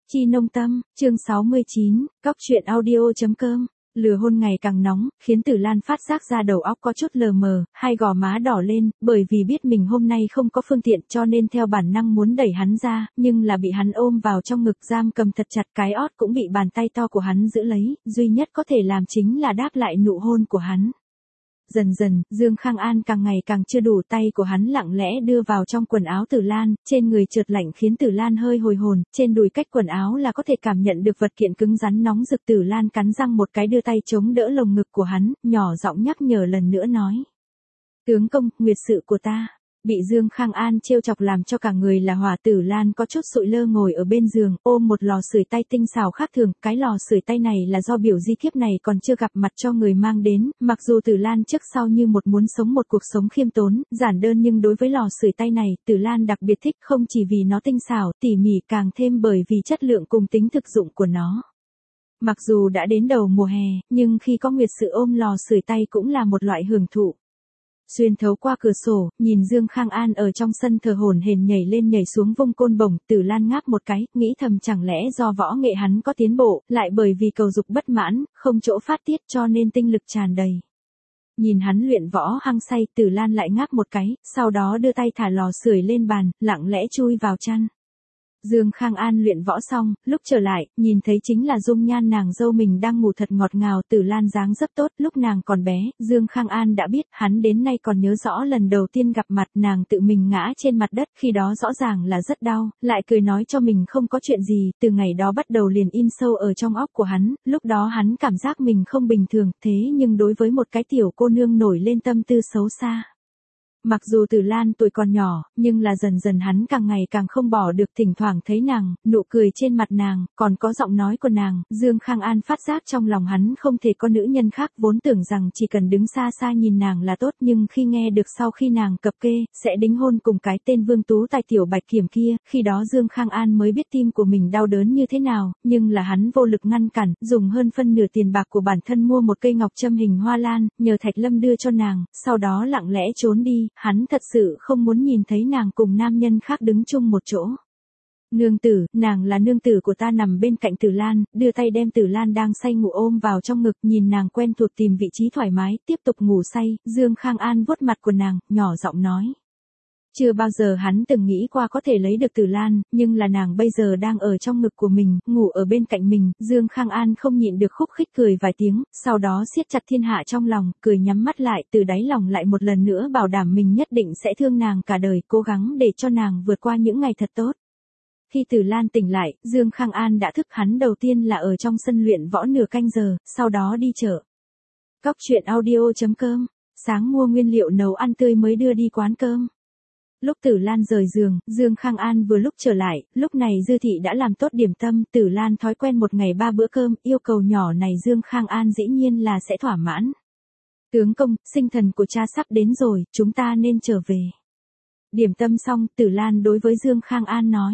Chi Nông Tâm, chương 69, Cóc truyện audio.com. Lửa hôn ngày càng nóng, khiến Tử Lan phát giác ra đầu óc có chút lờ mờ, hai gò má đỏ lên, bởi vì biết mình hôm nay không có phương tiện cho nên theo bản năng muốn đẩy hắn ra, nhưng là bị hắn ôm vào trong ngực giam cầm thật chặt, cái ót cũng bị bàn tay to của hắn giữ lấy, duy nhất có thể làm chính là đáp lại nụ hôn của hắn. Dần dần, Dương Khang An càng ngày càng chưa đủ, tay của hắn lặng lẽ đưa vào trong quần áo Tử Lan, trên người chợt lạnh khiến Tử Lan hơi hồi hồn, trên đùi cách quần áo là có thể cảm nhận được vật kiện cứng rắn nóng rực. Tử Lan cắn răng một cái đưa tay chống đỡ lồng ngực của hắn, nhỏ giọng nhắc nhở lần nữa nói. Tướng công, nguyệt sự của ta. Bị Dương Khang An trêu chọc làm cho cả người là hỏa. Tử Lan có chút sụi lơ ngồi ở bên giường, ôm một lò sưởi tay tinh xảo khác thường, cái lò sưởi tay này là do biểu di kiếp này còn chưa gặp mặt cho người mang đến, mặc dù Tử Lan trước sau như một muốn sống một cuộc sống khiêm tốn, giản đơn, nhưng đối với lò sưởi tay này, Tử Lan đặc biệt thích, không chỉ vì nó tinh xảo, tỉ mỉ, càng thêm bởi vì chất lượng cùng tính thực dụng của nó. Mặc dù đã đến đầu mùa hè, nhưng khi có nguyệt sự ôm lò sưởi tay cũng là một loại hưởng thụ. Xuyên thấu qua cửa sổ, nhìn Dương Khang An ở trong sân thờ hổn hển nhảy lên nhảy xuống vung côn bổng, Tử Lan ngáp một cái, nghĩ thầm chẳng lẽ do võ nghệ hắn có tiến bộ, lại bởi vì cầu dục bất mãn, không chỗ phát tiết cho nên tinh lực tràn đầy. Nhìn hắn luyện võ hăng say, Tử Lan lại ngáp một cái, sau đó đưa tay thả lò sưởi lên bàn, lặng lẽ chui vào chăn. Dương Khang An luyện võ xong, lúc trở lại, nhìn thấy chính là dung nhan nàng dâu mình đang ngủ thật ngọt ngào. Tử Lan dáng dấp tốt, lúc nàng còn bé, Dương Khang An đã biết, hắn đến nay còn nhớ rõ lần đầu tiên gặp mặt nàng tự mình ngã trên mặt đất, khi đó rõ ràng là rất đau, lại cười nói cho mình không có chuyện gì, từ ngày đó bắt đầu liền in sâu ở trong óc của hắn, lúc đó hắn cảm giác mình không bình thường, thế nhưng đối với một cái tiểu cô nương nổi lên tâm tư xấu xa. Mặc dù Tử Lan tuổi còn nhỏ, nhưng là dần dần hắn càng ngày càng không bỏ được, thỉnh thoảng thấy nàng, nụ cười trên mặt nàng, còn có giọng nói của nàng, Dương Khang An phát giác trong lòng hắn không thể có nữ nhân khác, vốn tưởng rằng chỉ cần đứng xa xa nhìn nàng là tốt, nhưng khi nghe được sau khi nàng cập kê, sẽ đính hôn cùng cái tên Vương Tú Tài tiểu bạch kiểm kia, khi đó Dương Khang An mới biết tim của mình đau đớn như thế nào, nhưng là hắn vô lực ngăn cản, dùng hơn phân nửa tiền bạc của bản thân mua một cây ngọc châm hình hoa lan, nhờ Thạch Lâm đưa cho nàng, sau đó lặng lẽ trốn đi. Hắn thật sự không muốn nhìn thấy nàng cùng nam nhân khác đứng chung một chỗ. Nương tử, nàng là nương tử của ta. Nằm bên cạnh Tử Lan, đưa tay đem Tử Lan đang say ngủ ôm vào trong ngực, nhìn nàng quen thuộc tìm vị trí thoải mái, tiếp tục ngủ say. Dương Khang An vuốt mặt của nàng, nhỏ giọng nói. Chưa bao giờ hắn từng nghĩ qua có thể lấy được Tử Lan, nhưng là nàng bây giờ đang ở trong ngực của mình, ngủ ở bên cạnh mình. Dương Khang An không nhịn được khúc khích cười vài tiếng, sau đó siết chặt thiên hạ trong lòng, cười nhắm mắt lại, từ đáy lòng lại một lần nữa bảo đảm mình nhất định sẽ thương nàng cả đời, cố gắng để cho nàng vượt qua những ngày thật tốt. Khi Tử Lan tỉnh lại, Dương Khang An đã thức hắn đầu tiên là ở trong sân luyện võ nửa canh giờ, sau đó đi chợ. Cóc truyện audio.com, sáng mua nguyên liệu nấu ăn tươi mới đưa đi quán cơm. Lúc Tử Lan rời giường, Dương Khang An vừa lúc trở lại, lúc này Dư Thị đã làm tốt điểm tâm. Tử Lan thói quen một ngày 3 bữa cơm, yêu cầu nhỏ này Dương Khang An dĩ nhiên là sẽ thỏa mãn. Tướng công, sinh thần của cha sắp đến rồi, chúng ta nên trở về. Điểm tâm xong, Tử Lan đối với Dương Khang An nói.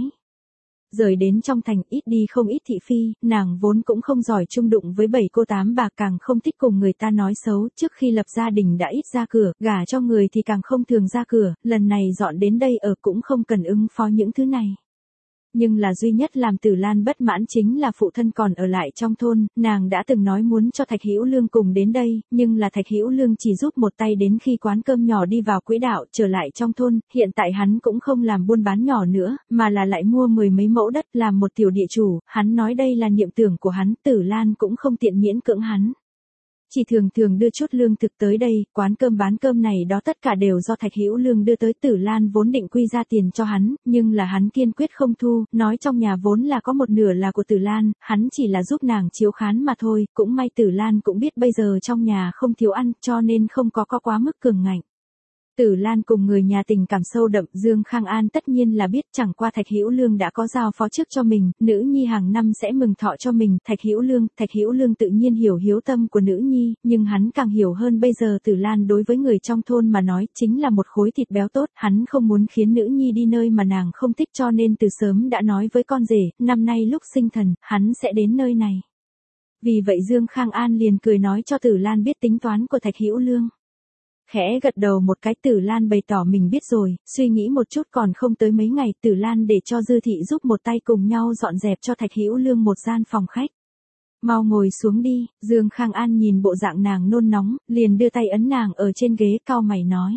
Rời đến trong thành, ít đi không ít thị phi, nàng vốn cũng không giỏi chung đụng với 7 cô 8 bà, càng không thích cùng người ta nói xấu, trước khi lập gia đình đã ít ra cửa, gả cho người thì càng không thường ra cửa, lần này dọn đến đây ở cũng không cần ứng phó những thứ này. Nhưng là duy nhất làm Tử Lan bất mãn chính là phụ thân còn ở lại trong thôn, nàng đã từng nói muốn cho Thạch Hữu Lương cùng đến đây, nhưng là Thạch Hữu Lương chỉ giúp một tay đến khi quán cơm nhỏ đi vào quỹ đạo, trở lại trong thôn, hiện tại hắn cũng không làm buôn bán nhỏ nữa, mà là lại mua 10 mấy mẫu đất làm một tiểu địa chủ, hắn nói đây là niệm tưởng của hắn, Tử Lan cũng không tiện miễn cưỡng hắn. Chỉ thường thường đưa chút lương thực tới đây, quán cơm bán cơm này đó tất cả đều do Thạch Hữu Lương đưa tới. Tử Lan vốn định quy ra tiền cho hắn, nhưng là hắn kiên quyết không thu, nói trong nhà vốn là có một nửa là của Tử Lan, hắn chỉ là giúp nàng chiếu khán mà thôi, cũng may Tử Lan cũng biết bây giờ trong nhà không thiếu ăn, cho nên không có quá mức cường ngạnh. Tử Lan cùng người nhà tình cảm sâu đậm, Dương Khang An tất nhiên là biết, chẳng qua Thạch Hữu Lương đã có giao phó trước cho mình, nữ nhi hàng năm sẽ mừng thọ cho mình. Thạch Hữu Lương tự nhiên hiểu hiếu tâm của nữ nhi, nhưng hắn càng hiểu hơn bây giờ Tử Lan đối với người trong thôn mà nói chính là một khối thịt béo tốt, hắn không muốn khiến nữ nhi đi nơi mà nàng không thích, cho nên từ sớm đã nói với con rể, năm nay lúc sinh thần, hắn sẽ đến nơi này. Vì vậy Dương Khang An liền cười nói cho Tử Lan biết tính toán của Thạch Hữu Lương. Khẽ gật đầu một cái, Tử Lan bày tỏ mình biết rồi, suy nghĩ một chút còn không tới mấy ngày, Tử Lan để cho Dư Thị giúp một tay cùng nhau dọn dẹp cho Thạch Hữu Lương một gian phòng khách. Mau ngồi xuống đi, Dương Khang An nhìn bộ dạng nàng nôn nóng, liền đưa tay ấn nàng ở trên ghế, cau mày nói.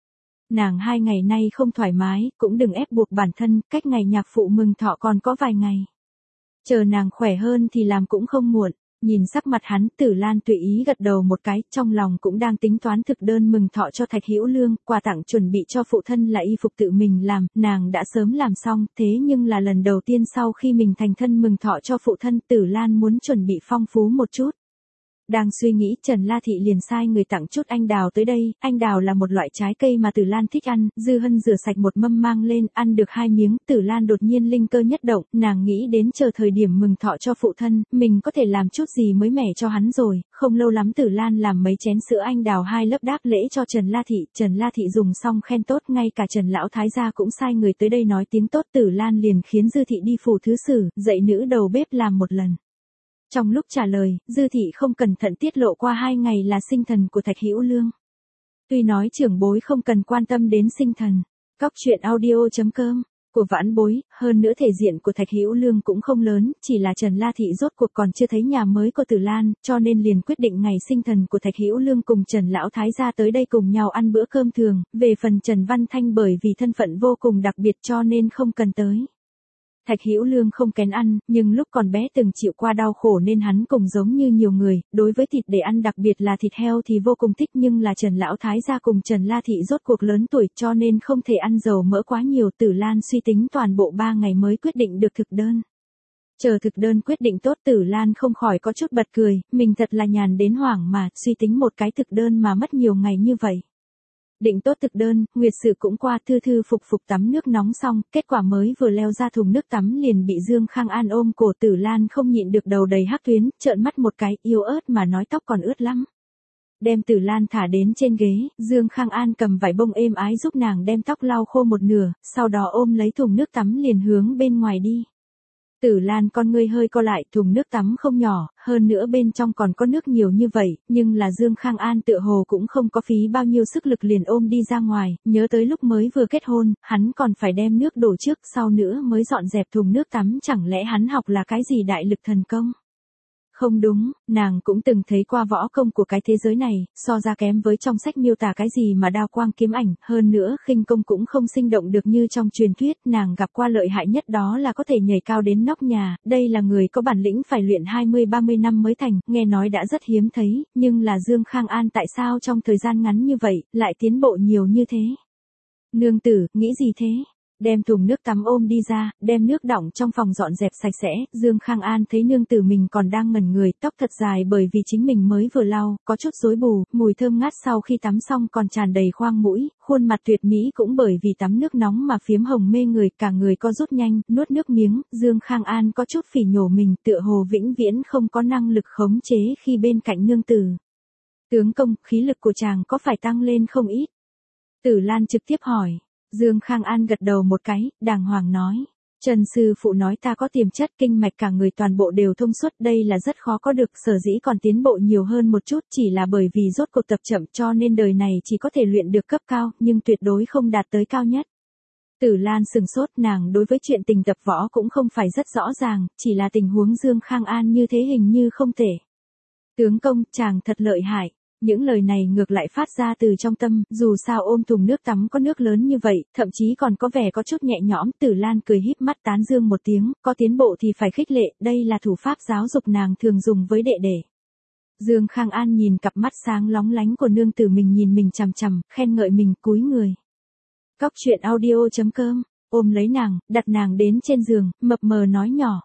Nàng 2 ngày nay không thoải mái, cũng đừng ép buộc bản thân, cách ngày nhạc phụ mừng thọ còn có vài ngày. Chờ nàng khỏe hơn thì làm cũng không muộn. Nhìn sắc mặt hắn, Tử Lan tùy ý gật đầu một cái, trong lòng cũng đang tính toán thực đơn mừng thọ cho Thạch Hữu Lương, quà tặng chuẩn bị cho phụ thân là y phục tự mình làm, nàng đã sớm làm xong, thế nhưng là lần đầu tiên sau khi mình thành thân mừng thọ cho phụ thân, Tử Lan muốn chuẩn bị phong phú một chút. Đang suy nghĩ, Trần La Thị liền sai người tặng chút anh đào tới đây, anh đào là một loại trái cây mà Tử Lan thích ăn, Dư Hân rửa sạch một mâm mang lên, ăn được 2 miếng, Tử Lan đột nhiên linh cơ nhất động, nàng nghĩ đến chờ thời điểm mừng thọ cho phụ thân, mình có thể làm chút gì mới mẻ cho hắn rồi, không lâu lắm Tử Lan làm mấy chén sữa anh đào 2 lớp đáp lễ cho Trần La Thị dùng xong khen tốt, ngay cả Trần Lão Thái gia cũng sai người tới đây nói tiếng tốt, Tử Lan liền khiến Dư Thị đi phủ thứ sử, dạy nữ đầu bếp làm một lần. Trong lúc trả lời, Dư Thị không cẩn thận tiết lộ qua 2 ngày là sinh thần của Thạch Hữu Lương. Tuy nói trưởng bối không cần quan tâm đến sinh thần, cóc truyện audio.com của vãn bối, hơn nữa thể diện của Thạch Hữu Lương cũng không lớn, chỉ là Trần La Thị rốt cuộc còn chưa thấy nhà mới của Tử Lan, cho nên liền quyết định ngày sinh thần của Thạch Hữu Lương cùng Trần Lão Thái gia tới đây cùng nhau ăn bữa cơm thường, về phần Trần Văn Thanh bởi vì thân phận vô cùng đặc biệt cho nên không cần tới. Thạch Hữu Lương không kén ăn, nhưng lúc còn bé từng chịu qua đau khổ nên hắn cũng giống như nhiều người, đối với thịt để ăn đặc biệt là thịt heo thì vô cùng thích, nhưng là Trần Lão Thái gia cùng Trần La Thị rốt cuộc lớn tuổi cho nên không thể ăn dầu mỡ quá nhiều, Tử Lan suy tính toàn bộ 3 ngày mới quyết định được thực đơn. Chờ thực đơn quyết định tốt, Tử Lan không khỏi có chút bật cười, mình thật là nhàn đến hoảng mà, suy tính một cái thực đơn mà mất nhiều ngày như vậy. Định tốt thực đơn, Nguyệt Sự cũng qua, thư thư phục phục tắm nước nóng xong, kết quả mới vừa leo ra thùng nước tắm liền bị Dương Khang An ôm cổ, Tử Lan không nhịn được đầu đầy hắc tuyến, trợn mắt một cái, yếu ớt mà nói tóc còn ướt lắm. Đem Tử Lan thả đến trên ghế, Dương Khang An cầm vải bông êm ái giúp nàng đem tóc lau khô một nửa, sau đó ôm lấy thùng nước tắm liền hướng bên ngoài đi. Tử Lan con ngươi hơi co lại, thùng nước tắm không nhỏ, hơn nữa bên trong còn có nước nhiều như vậy, nhưng là Dương Khang An tựa hồ cũng không có phí bao nhiêu sức lực liền ôm đi ra ngoài, nhớ tới lúc mới vừa kết hôn, hắn còn phải đem nước đổ trước, sau nữa mới dọn dẹp thùng nước tắm, chẳng lẽ hắn học là cái gì đại lực thần công? Không đúng, nàng cũng từng thấy qua võ công của cái thế giới này, so ra kém với trong sách miêu tả cái gì mà đao quang kiếm ảnh, hơn nữa khinh công cũng không sinh động được như trong truyền thuyết, nàng gặp qua lợi hại nhất đó là có thể nhảy cao đến nóc nhà, đây là người có bản lĩnh phải luyện 20-30 năm mới thành, nghe nói đã rất hiếm thấy, nhưng là Dương Khang An tại sao trong thời gian ngắn như vậy, lại tiến bộ nhiều như thế? Nương tử, nghĩ gì thế? Đem thùng nước tắm ôm đi ra, đem nước đọng trong phòng dọn dẹp sạch sẽ, Dương Khang An thấy nương tử mình còn đang ngẩn người, tóc thật dài bởi vì chính mình mới vừa lau, có chút rối bù, mùi thơm ngát sau khi tắm xong còn tràn đầy khoang mũi, khuôn mặt tuyệt mỹ cũng bởi vì tắm nước nóng mà phiếm hồng mê người, cả người co rút nhanh, nuốt nước miếng, Dương Khang An có chút phỉ nhổ mình, tựa hồ vĩnh viễn không có năng lực khống chế khi bên cạnh nương tử. Tướng công, khí lực của chàng có phải tăng lên không ít? Tử Lan trực tiếp hỏi. Dương Khang An gật đầu một cái, đàng hoàng nói. Trần sư phụ nói ta có tiềm chất, kinh mạch cả người toàn bộ đều thông suốt, đây là rất khó có được, sở dĩ còn tiến bộ nhiều hơn một chút, chỉ là bởi vì rốt cuộc tập chậm cho nên đời này chỉ có thể luyện được cấp cao, nhưng tuyệt đối không đạt tới cao nhất. Tử Lan sừng sốt, nàng đối với chuyện tình tập võ cũng không phải rất rõ ràng, chỉ là tình huống Dương Khang An như thế hình như không thể. Tướng công, chàng thật lợi hại. Những lời này ngược lại phát ra từ trong tâm, dù sao ôm thùng nước tắm có nước lớn như vậy, thậm chí còn có vẻ có chút nhẹ nhõm, Tử Lan cười híp mắt tán dương một tiếng, có tiến bộ thì phải khích lệ, đây là thủ pháp giáo dục nàng thường dùng với đệ đệ. Dương Khang An nhìn cặp mắt sáng lóng lánh của nương tử mình nhìn mình chằm chằm, khen ngợi mình, cúi người. Cóc truyện audio.com, ôm lấy nàng, đặt nàng đến trên giường, mập mờ nói nhỏ.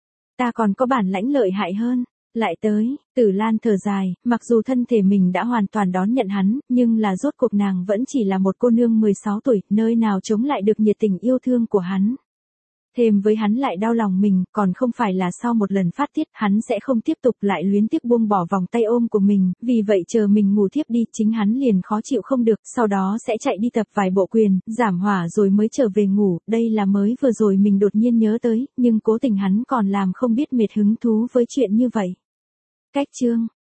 Ta còn có bản lãnh lợi hại hơn. Lại tới, Tử Lan thở dài, mặc dù thân thể mình đã hoàn toàn đón nhận hắn, nhưng là rốt cuộc nàng vẫn chỉ là một cô nương 16 tuổi, nơi nào chống lại được nhiệt tình yêu thương của hắn. Thêm với hắn lại đau lòng mình, còn không phải là sau một lần phát tiết, hắn sẽ không tiếp tục lại luyến tiếc buông bỏ vòng tay ôm của mình, vì vậy chờ mình ngủ thiếp đi, chính hắn liền khó chịu không được, sau đó sẽ chạy đi tập vài bộ quyền, giảm hỏa rồi mới trở về ngủ, đây là mới vừa rồi mình đột nhiên nhớ tới, nhưng cố tình hắn còn làm không biết mệt hứng thú với chuyện như vậy. Cách chương